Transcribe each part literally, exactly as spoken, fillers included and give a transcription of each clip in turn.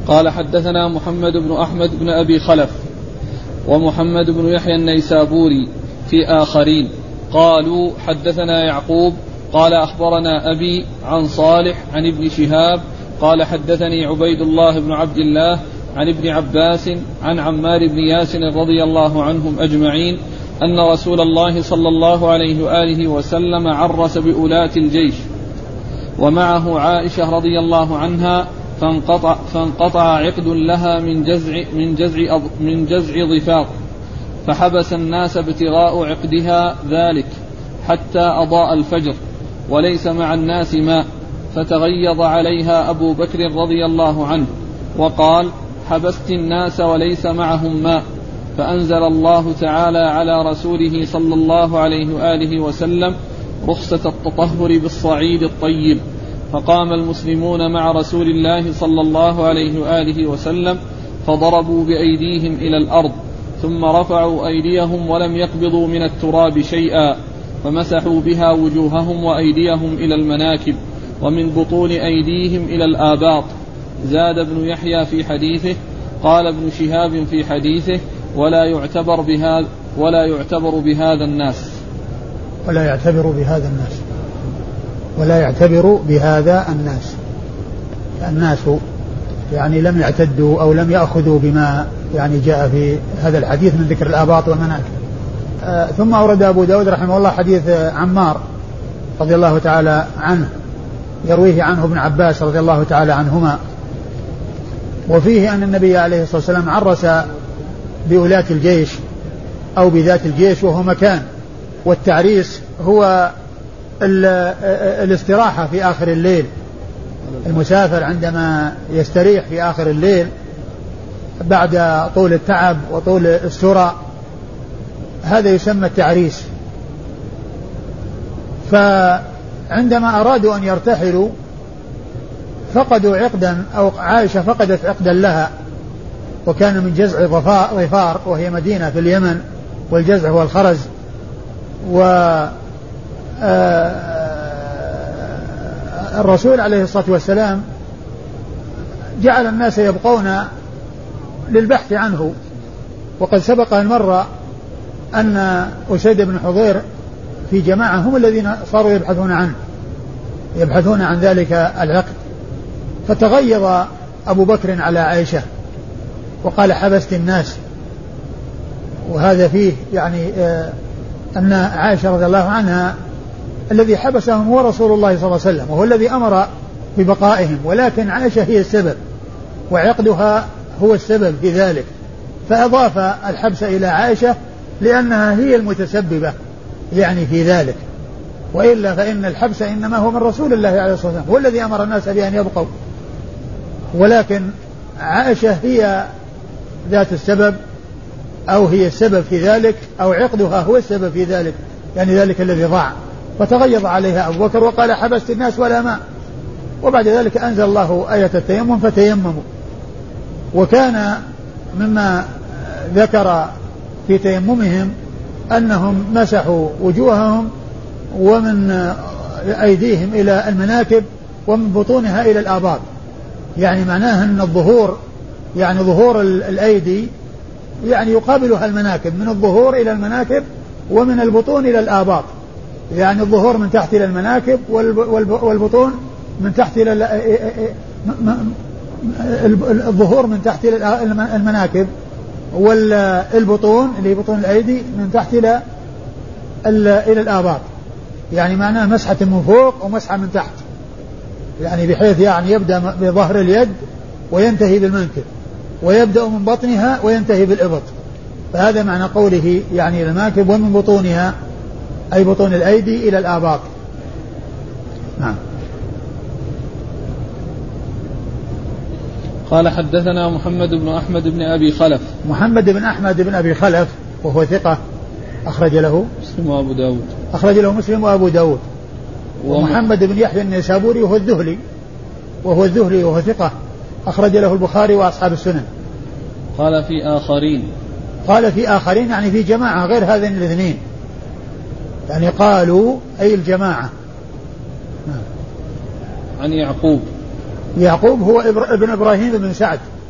قال حدثنا محمد بن أحمد بن أبي خلف ومحمد بن يحيى النيسابوري في آخرين قالوا حدثنا يعقوب قال أخبرنا أبي عن صالح عن ابن شهاب قال حدثني عبيد الله بن عبد الله عن ابن عباس عن عمار بن ياسر رضي الله عنهم أجمعين أن رسول الله صلى الله عليه وآله وسلم عرس بأولاة الجيش ومعه عائشة رضي الله عنها فانقطع, فانقطع عقد لها من جزع, من جزع, من جزع ضفاق فحبس الناس ابتغاء عقدها ذلك حتى أضاء الفجر وليس مع الناس ماء فتغيظ عليها أبو بكر رضي الله عنه وقال حبست الناس وليس معهم ماء فأنزل الله تعالى على رسوله صلى الله عليه وآله وسلم رخصة التطهر بالصعيد الطيب فقام المسلمون مع رسول الله صلى الله عليه وآله وسلم فضربوا بأيديهم إلى الأرض ثم رفعوا أيديهم ولم يقبضوا من التراب شيئا فمسحوا بها وجوههم وأيديهم إلى المناكب ومن بطون أيديهم إلى الآباط. زاد ابن يحيى في حديثه قال ابن شهاب في حديثه ولا يعتبر بهذا ولا يعتبر بهذا الناس ولا يعتبر بهذا الناس ولا يعتبر بهذا الناس الناس يعني لم يعتدوا أو لم يأخذوا بما يعني جاء في هذا الحديث من ذكر الآباط والمناكب. آه ثم أورد أبو داود رحمه الله حديث عمار رضي الله تعالى عنه يرويه عنه ابن عباس رضي الله تعالى عنهما وفيه أن النبي عليه الصلاة والسلام عرس بولاة الجيش أو بذات الجيش وهو مكان، والتعريس هو الاستراحة في آخر الليل، المسافر عندما يستريح في آخر الليل بعد طول التعب وطول السرى هذا يسمى التعريس. فعندما أرادوا أن يرتحلوا فقدوا عقدا أو عائشة فقدت عقدا لها وكان من جزع ظفار وهي مدينة في اليمن، والجزع هو الخرز. والرسول عليه الصلاة والسلام جعل الناس يبقون للبحث عنه، وقد سبق أن مر أن أسيد بن حضير في جماعة هم الذين صاروا يبحثون عنه يبحثون عن ذلك العقد، فتغيظ أبو بكر على عائشة وقال حبست الناس. وهذا فيه يعني آه أن عائشة رضي الله عنها الذي حبسهم هو رسول الله صلى الله عليه وسلم وهو الذي أمر ببقائهم، ولكن عائشة هي السبب وعقدها هو السبب في ذلك، فأضاف الحبس إلى عائشة لأنها هي المتسببة يعني في ذلك، وإلا فإن الحبس إنما هو من رسول الله عليه الصلاة والسلام هو الذي أمر الناس بأن يبقوا، ولكن عائشة هي ذات السبب أو هي السبب في ذلك أو عقدها هو السبب في ذلك، يعني ذلك الذي ضاع. فتغيظ عليها أبو بكر وقال حبست الناس ولا ماء، وبعد ذلك أنزل الله آية التيمم فتيمموا. وكان مما ذكر في تيممهم أنهم مسحوا وجوههم ومن أيديهم إلى المناكب ومن بطونها إلى الآباط، يعني معناه أن الظهور يعني ظهور الأيدي يعني يقابلها المناكب، من الظهور إلى المناكب ومن البطون إلى الآباط، يعني الظهور من تحت إلى المناكب والبطون من تحت إلى الظهور من تحت إلى المناكب والبطون اللي بطون الأيدي من تحت إلى إلى الآباط، يعني معناه مسحة من فوق ومسحة من تحت، يعني بحيث يعني يبدأ بظهر اليد وينتهي بالمنكب ويبدأ من بطنها وينتهي بالإبط، فهذا معنى قوله يعني إلى المناكب ومن بطونها أي بطون الأيدي إلى الآباط. نعم. قال حدثنا محمد بن أحمد بن أبي خلف. محمد بن أحمد بن أبي خلف وهو ثقة أخرج له مسلم وأبو داود أخرج له مسلم وأبو داود. ومحمد بن يحيى النيسابوري وهو الذهلي وهو الذهلي وهو ثقة أخرج له البخاري وأصحاب السنن. قال في آخرين قال في آخرين يعني في جماعة غير هذين الاثنين، يعني قالوا أي الجماعة. عن يعقوب. يعقوب هو ابن إبراهيم بن سعد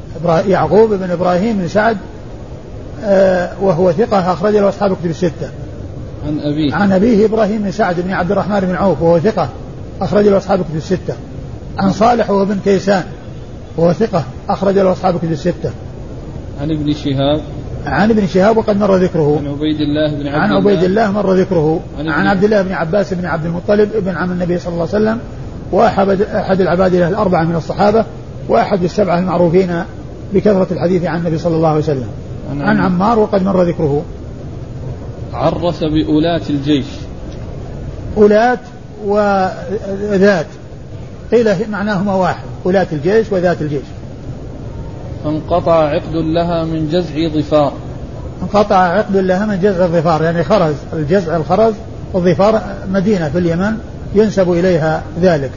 يعقوب بن إبراهيم بن سعد وهو ثقة أخرج له أصحاب كتب الستة. عن أبيه عن أبيه إبراهيم بن سعد بن عبد الرحمن بن عوف وهو ثقة أخرج له أصحاب كتب الستة. عن صالح وهو بن كيسان وهو ثقة أخرج له أصحاب كتب الستة. عن ابن شهاب عن ابن شهاب وقد مر ذكره. عن عبيد الله بن عبد عن عبيد الله مر ذكره. عن, عن عبد الله بن عباس بن عبد المطلب ابن عم النبي صلى الله عليه وسلم وأحد أحد العبادلة الأربعة من الصحابة وأحد السبعة المعروفين بكثرة الحديث عن النبي صلى الله عليه وسلم. عن, عن عمار وقد مر ذكره. عرس بأولاة الجيش. أولاة وذات قيل معناهما واحد، أولاة الجيش وذات الجيش. انقطع عقد لها من جزع ظفار. انقطع عقد لها من جزع الظفار يعني خرز، الجزع الخرز والظفار مدينة في اليمن ينسب إليها ذلك.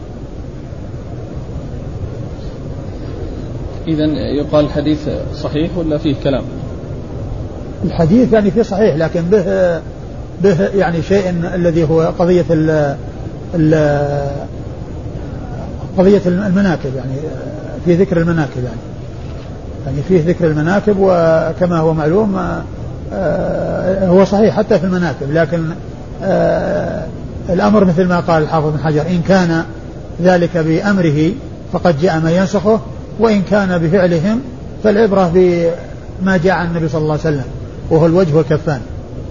إذن يقال الحديث صحيح ولا فيه كلام؟ الحديث يعني فيه صحيح لكن به به يعني شيء الذي هو قضية ال ال قضية المناكب يعني في ذكر المناكب يعني يعني فيه ذكر المناكب وكما هو معلوم هو صحيح حتى في المناكب لكن الأمر مثل ما قال الحافظ بن حجر إن كان ذلك بأمره فقد جاء ما ينسخه وإن كان بفعلهم فالعبرة بما جاء عن النبي صلى الله عليه وسلم وهو الوجه والكفان.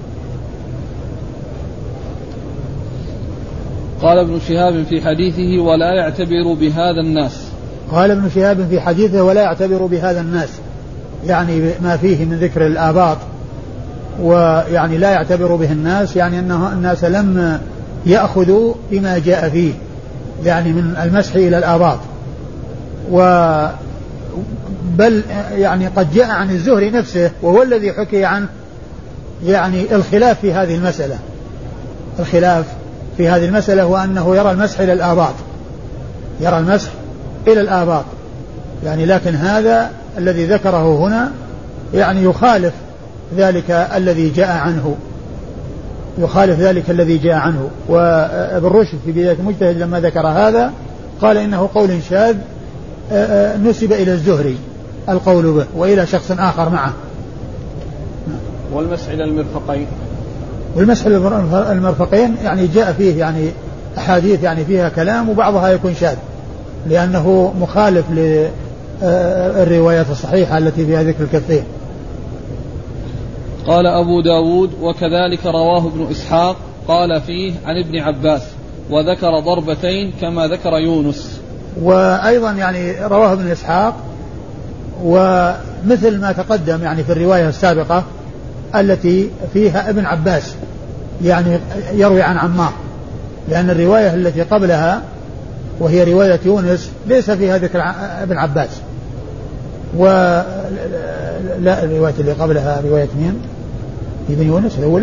قال ابن شهاب في حديثه ولا يعتبر بهذا الناس. قال ابن شهاب في حديثه ولا يعتبر بهذا الناس يعني ما فيه من ذكر الآباط ويعني لا يعتبر به الناس يعني أنه الناس لم يأخذوا بما جاء فيه يعني من المسح إلى الآباط و بل يعني قد جاء عن الزهري نفسه وهو الذي حكي عنه يعني الخلاف في هذه المسألة. الخلاف في هذه المسألة هو أنه يرى المسح إلى الآباط يرى المسح إلى الآباط يعني لكن هذا الذي ذكره هنا يعني يخالف ذلك الذي جاء عنه يخالف ذلك الذي جاء عنه. وابن رشد في بداية المجتهد لما ذكر هذا قال إنه قول شاذ نسب إلى الزهري القول به وإلى شخص آخر معه. والمسح إلى المرفقين والمسح إلى المرفقين يعني جاء فيه يعني أحاديث يعني فيها كلام وبعضها يكون شاذ لأنه مخالف للروايات الصحيحة التي فيها ذكر الكفين. قال أبو داود وكذلك رواه ابن إسحاق قال فيه عن ابن عباس وذكر ضربتين كما ذكر يونس. وأيضا يعني رواه ابن إسحاق ومثل ما تقدم يعني في الرواية السابقة التي فيها ابن عباس يعني يروي عن عمار لأن الرواية التي قبلها وهي رواية يونس ليس فيها ذكر ابن عباس ولا الرواية اللي قبلها رواية مين ابن يونس الأولى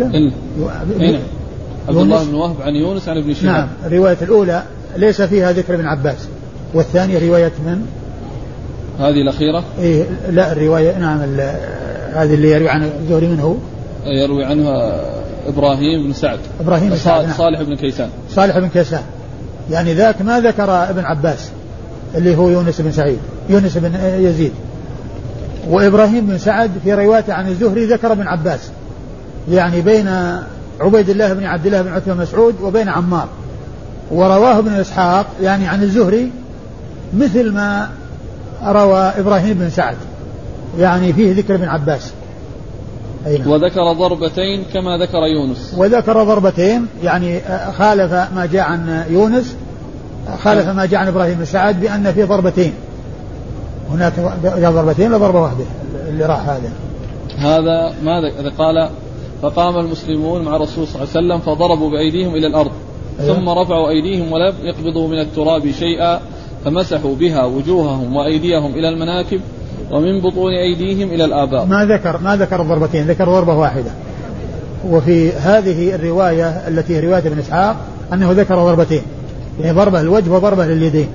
عبد الله بن وهب عن يونس عن ابن شهاب. نعم الرواية الأولى ليس فيها ذكر ابن عباس والثانية رواية من هذه الأخيرة إيه لا الرواية نعم هذه اللي يروي عن الزهري منه يروي عنها إبراهيم بن سعد إبراهيم بن سعد نعم. صالح بن كيسان صالح بن كيسان يعني ذاك ما ذكر ابن عباس اللي هو يونس بن سعيد يونس بن يزيد. وإبراهيم بن سعد في روايته عن الزهري ذكر ابن عباس يعني بين عبيد الله بن عبد الله بن عتبة مسعود وبين عمار. ورواه ابن إسحاق يعني عن الزهري مثل ما روى إبراهيم بن سعد يعني فيه ذكر ابن عباس. أينا. وذكر ضربتين كما ذكر يونس وذكر ضربتين يعني خالف ما جاء عن يونس خالف ما جاء عن إبراهيم بن سعد بأن في ضربتين هناك ضربتين لا ضربة واحدة اللي راح هذا هذا ماذا قال فقام المسلمون مع الرسول صلى الله عليه وسلم فضربوا بأيديهم إلى الأرض أيوة. ثم رفعوا أيديهم ولم يقبضوا من التراب شيئا فمسحوا بها وجوههم وأيديهم إلى المناكب ومن بطون أيديهم إلى الآباط. ما ذكر ما ذكر الضربتين ذكر ضربة واحدة. وفي هذه الرواية التي هي رواية ابن إسحاق أنه ذكر ضربتين يعني ضربة للوجه وضربة لليدين.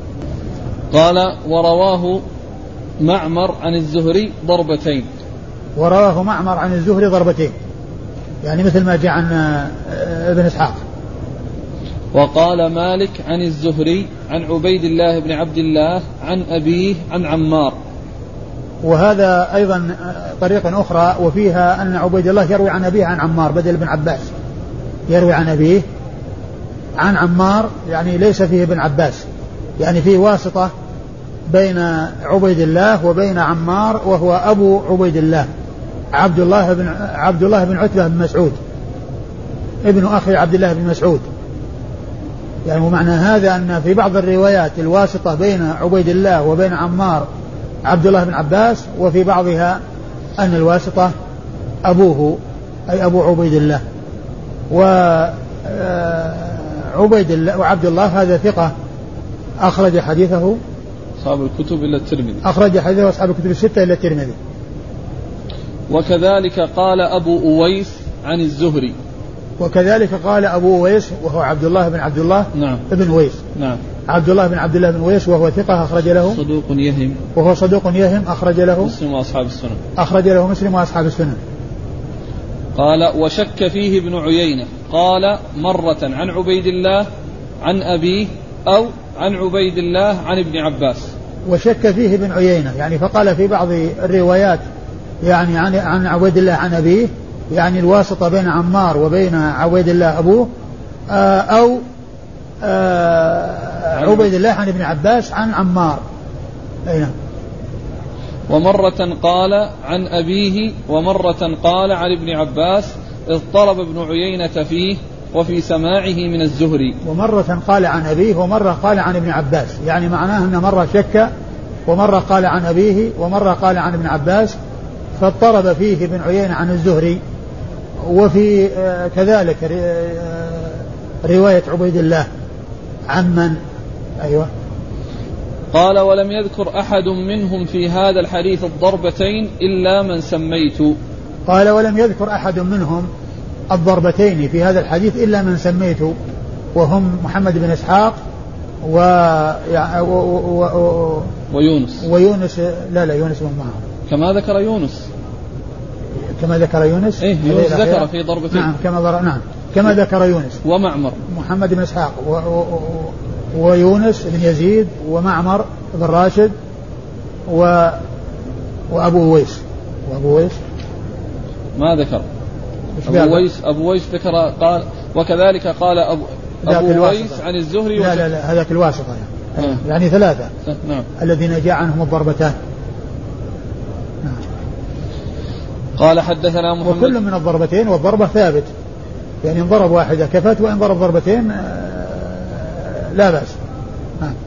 قال ورواه معمر عن الزهري ضربتين ورواه معمر عن الزهري ضربتين يعني مثل ما جاء عن ابن إسحاق. وقال مالك عن الزهري عن عبيد الله بن عبد الله عن أبيه عن عمار وهذا أيضا طريقة أخرى وفيها أن عبيد الله يروي عن أبيه عن عمار بدل بن عباس، يروي عن أبيه عن عمار، يعني ليس فيه ابن عباس، يعني فيه واسطة بين عبيد الله وبين عمار وهو أبو عبيد الله عبد الله بن عبد الله بن عتبة بن مسعود ابن أخي عبد الله بن مسعود. يعني ومعنى هذا أن في بعض الروايات الواسطة بين عبيد الله وبين عمار عبد الله بن عباس، وفي بعضها أن الواسطة أبوه أي أبو عبيد الله. وعبيد الله وعبد الله هذا ثقة أخرج حديثه أصحاب الكتب إلا الترمذي، أخرج حديثه أصحاب الكتب الستة إلا الترمذي. وكذلك قال أبو أويس عن الزهري، وكذلك قال أبو أويس وهو عبد الله بن عبد الله نعم. بن أويس نعم. عبد الله بن عبد الله بن أويس وهو ثقة أخرج له صدوق يهم وهو صدوق يهم أخرج له مسلم وأصحاب السنن أخرج له مسلم وأصحاب السنن. قال وشك فيه ابن عيينة، قال مرة عن عبيد الله عن أبيه أو عن عبيد الله عن ابن عباس. وشك فيه ابن عيينة يعني فقال في بعض الروايات يعني عن عن عبيد الله عن أبيه، يعني الواسطة بين عمار وبين عبيد الله أبوه، أو عبيد الله عن ابن عباس عن عمار. أين ومرة قال عن أبيه ومرة قال عن ابن عباس، اضطرب ابن عيينة فيه وفي سماعه من الزهري. ومرة قال عن أبيه ومرة قال عن ابن عباس، يعني معناه أن مرة شك ومرة قال عن أبيه ومرة قال عن ابن عباس، فاضطرب فيه ابن عيينة عن الزهري. وفي كذلك رواية عبيد الله عن من أيوة قال ولم يذكر أحد منهم في هذا الحديث الضربتين إلا من سميت. قال ولم يذكر أحد منهم الضربتين في هذا الحديث إلا من سميت، وهم محمد بن إسحاق و... و... و... و... ويونس ويونس لا لا يونس من معه كما ذكر يونس كما ذكر يونس إيه يونس ذكر في ضربتين نعم كما ذكر نعم كما ذكر يونس ومعمر محمد بن إسحاق و... و... ويونس بن يزيد ومعمر بن راشد و... وأبو ويس وأبو ويس ما ذكر أبو ويس أبو ويس ذكر قال وكذلك قال أبو, أبو ويس عن الزهري. لا لا لا هذاك الواسطة يعني, آه. يعني ثلاثة نعم. الذين جاء عنهم الضربتان. نعم. قال حدثنا محمد وكل من الضربتين والضربة ثابت، يعني ان ضرب واحدة كفت وإن ضرب ضربتين لا بأس.